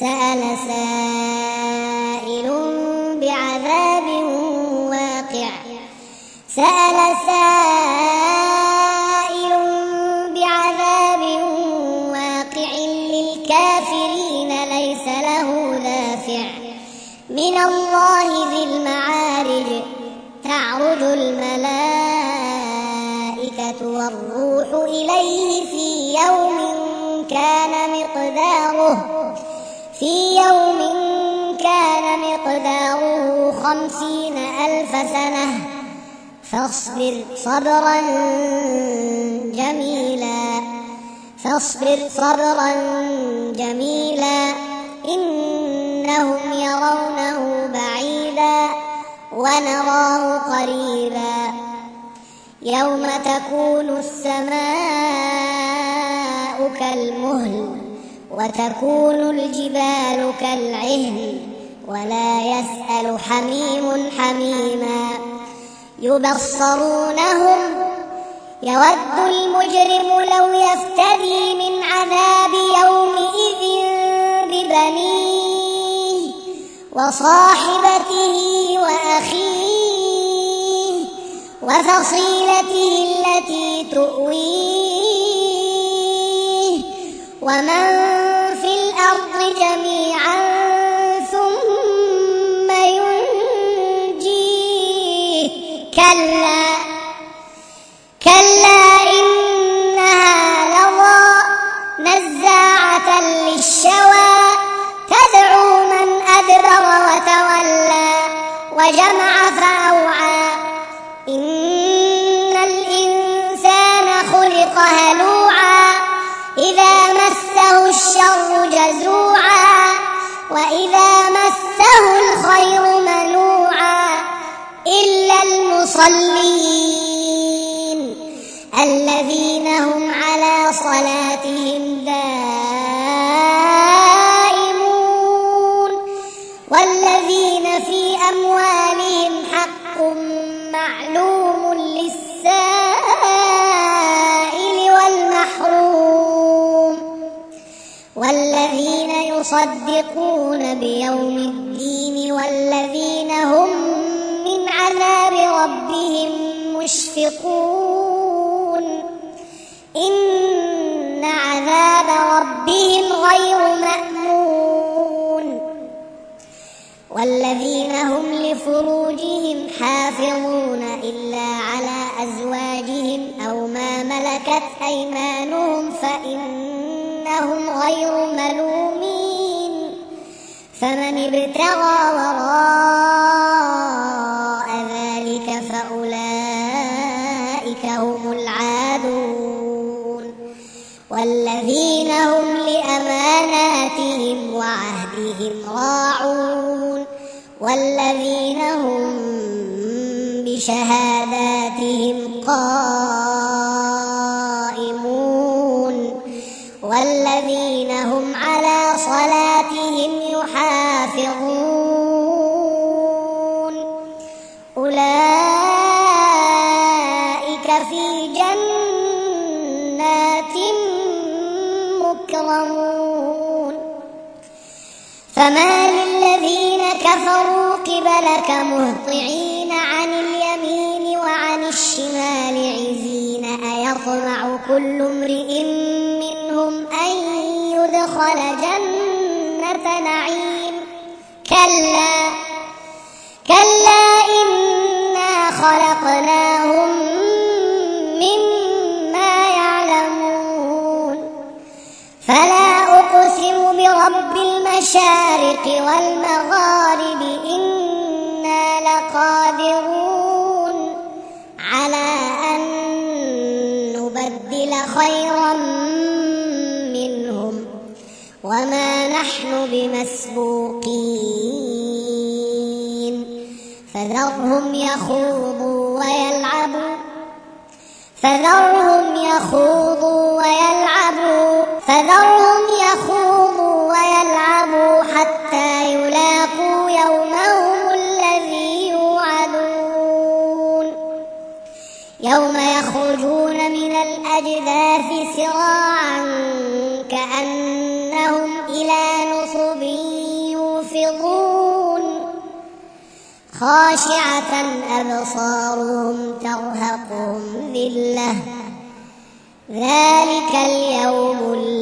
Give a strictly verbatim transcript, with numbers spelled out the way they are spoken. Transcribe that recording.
سأل سائل بعذاب واقع سأل سائل بعذاب واقع للكافرين ليس له دافع من الله ذي المعارج تعرج الملائكة والروح إليه في يوم كان مقداره في يوم كان مقداره خمسين ألف سنة فاصبر صبرا جميلا فاصبر صبرا جميلا إنهم يرونه بعيدا ونراه قريبا يوم تكون السماء كالمهل وتكون الجبال كالعهن ولا يسأل حميم حميما يبصرونهم يود المجرم لو يفتدي من عذاب يومئذ ببنيه وصاحبته وأخيه وفصيلته التي تؤويه ومن في الأرض جميعا ثم ينجيه كلا كلا إنها لظى نزاعة للشوى تدعو من أدبر وتولى وجمع فأوعى إن الإنسان خلق هلوعا إذا مسه الشر جزوعا وإذا مسه الخير منوعا إلا المصلين الذين هم على صلاتهم دائمون والذين في أموالهم حق معلوم للسائل والمحروم والذين يصدقون بيوم الدين والذين هم من عذاب ربهم مشفقون إن عذاب ربهم غير مأمون والذين هم لفروجهم حافظون إلا على أزواجهم أو ما ملكت أيمانهم فإنهم غير ملومين فمن ابتغى وراء ذلك فأولئك هم العادون والذين هم لأماناتهم وعهدهم راعون والذين هم بشهاداتهم قائمون والذين هم على صلاتهم يحافظون أولئك في جنات مكرمون فما للذين كفروا قبلك مهطعين عن اليمين وعن الشمال عزين أيطمع كل امرئ منهم أن يدخل جنة نعيم كلا كلا إنا خلقناهم مما يعلمون فلا أقسم برب المشارق والمغارب إنا لقادرون على أن نبدل خيرا منهم وما نحن بمسبوقين فذرهم يخوضوا ويلعبوا فذرهم يخوضوا ويلعبوا فذرهم يخوضوا ويلعبوا حتى يلاقوا يومهم الذي يوعدون يوم يخرجون من الأجداث سراعا كأنهم إلى نصب ينفضون خاشعة أبصارهم ترهقهم ذلة ذلك اليوم